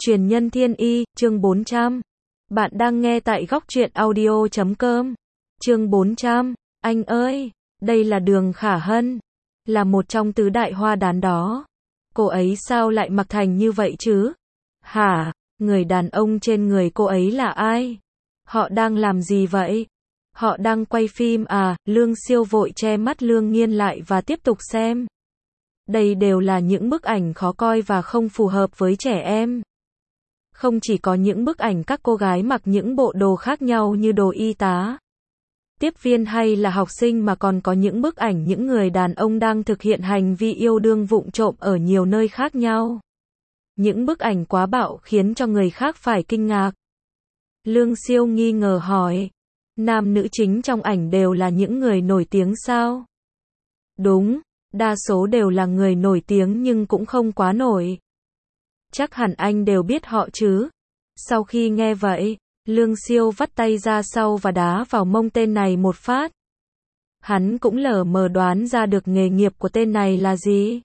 Truyền nhân thiên y, chương 400. Bạn đang nghe tại góc truyện audio.com. Chương 400. Anh ơi, đây là Đường Khả Hân, là một trong tứ đại hoa đán đó. Cô ấy sao lại mặc thành như vậy chứ? Hả? Người đàn ông trên người cô ấy là ai? Họ đang làm gì vậy? Họ đang quay phim à? Lương Siêu vội che mắt Lương Nghiên lại và tiếp tục xem. Đây đều là những bức ảnh khó coi và không phù hợp với trẻ em. Không chỉ có những bức ảnh các cô gái mặc những bộ đồ khác nhau như đồ y tá, tiếp viên hay là học sinh, mà còn có những bức ảnh những người đàn ông đang thực hiện hành vi yêu đương vụng trộm ở nhiều nơi khác nhau. Những bức ảnh quá bạo khiến cho người khác phải kinh ngạc. Lương Siêu nghi ngờ hỏi, nam nữ chính trong ảnh đều là những người nổi tiếng sao? Đúng, đa số đều là người nổi tiếng nhưng cũng không quá nổi. Chắc hẳn anh đều biết họ chứ? Sau khi nghe vậy, Lương Siêu vắt tay ra sau và đá vào mông tên này một phát. Hắn cũng lờ mờ đoán ra được nghề nghiệp của tên này là gì.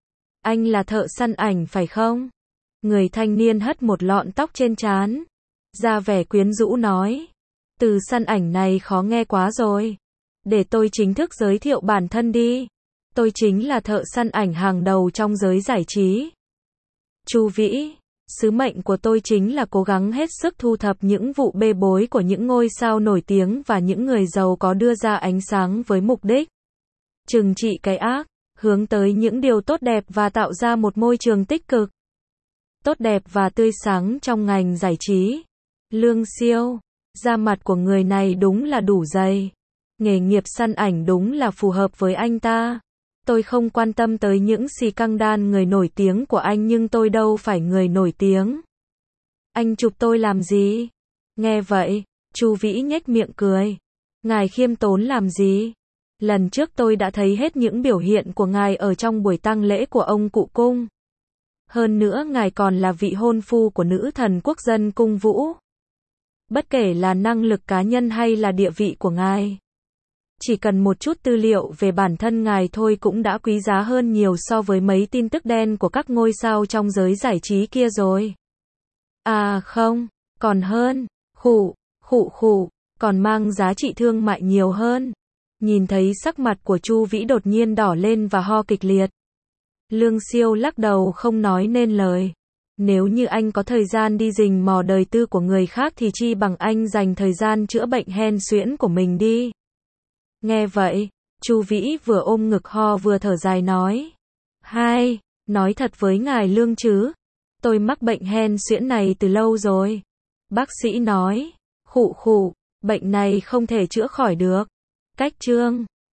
Anh là thợ săn ảnh phải không? Người thanh niên hất một lọn tóc trên trán, ra vẻ quyến rũ nói. Từ săn ảnh này khó nghe quá rồi. Để tôi chính thức giới thiệu bản thân đi. Tôi chính là thợ săn ảnh hàng đầu trong giới giải trí. Chu Vĩ, sứ mệnh của tôi chính là cố gắng hết sức thu thập những vụ bê bối của những ngôi sao nổi tiếng và những người giàu có đưa ra ánh sáng với mục đích trừng trị cái ác, hướng tới những điều tốt đẹp và tạo ra một môi trường tích cực, tốt đẹp và tươi sáng trong ngành giải trí. Lương Siêu, da mặt của người này đúng là đủ dày. Nghề nghiệp săn ảnh đúng là phù hợp với anh ta. Tôi không quan tâm tới những scandal người nổi tiếng của anh, nhưng tôi đâu phải người nổi tiếng. Anh chụp tôi làm gì? Nghe vậy, Chu Vĩ nhếch miệng cười. Ngài khiêm tốn làm gì? Lần trước tôi đã thấy hết những biểu hiện của ngài ở trong buổi tang lễ của ông cụ Cung. Hơn nữa ngài còn là vị hôn phu của nữ thần quốc dân Cung Vũ. Bất kể là năng lực cá nhân hay là địa vị của ngài, chỉ cần một chút tư liệu về bản thân ngài thôi cũng đã quý giá hơn nhiều so với mấy tin tức đen của các ngôi sao trong giới giải trí kia rồi. À không, còn hơn, còn mang giá trị thương mại nhiều hơn. Nhìn thấy sắc mặt của Chu Vĩ đột nhiên đỏ lên và ho kịch liệt, Lương Siêu lắc đầu không nói nên lời. Nếu như anh có thời gian đi rình mò đời tư của người khác thì chi bằng anh dành thời gian chữa bệnh hen suyễn của mình đi. Nghe vậy, Chu Vĩ vừa ôm ngực ho vừa thở dài nói. Hai, nói thật với ngài Lương chứ, tôi mắc bệnh hen suyễn này từ lâu rồi. Bác sĩ nói, bệnh này không thể chữa khỏi được. Cách chương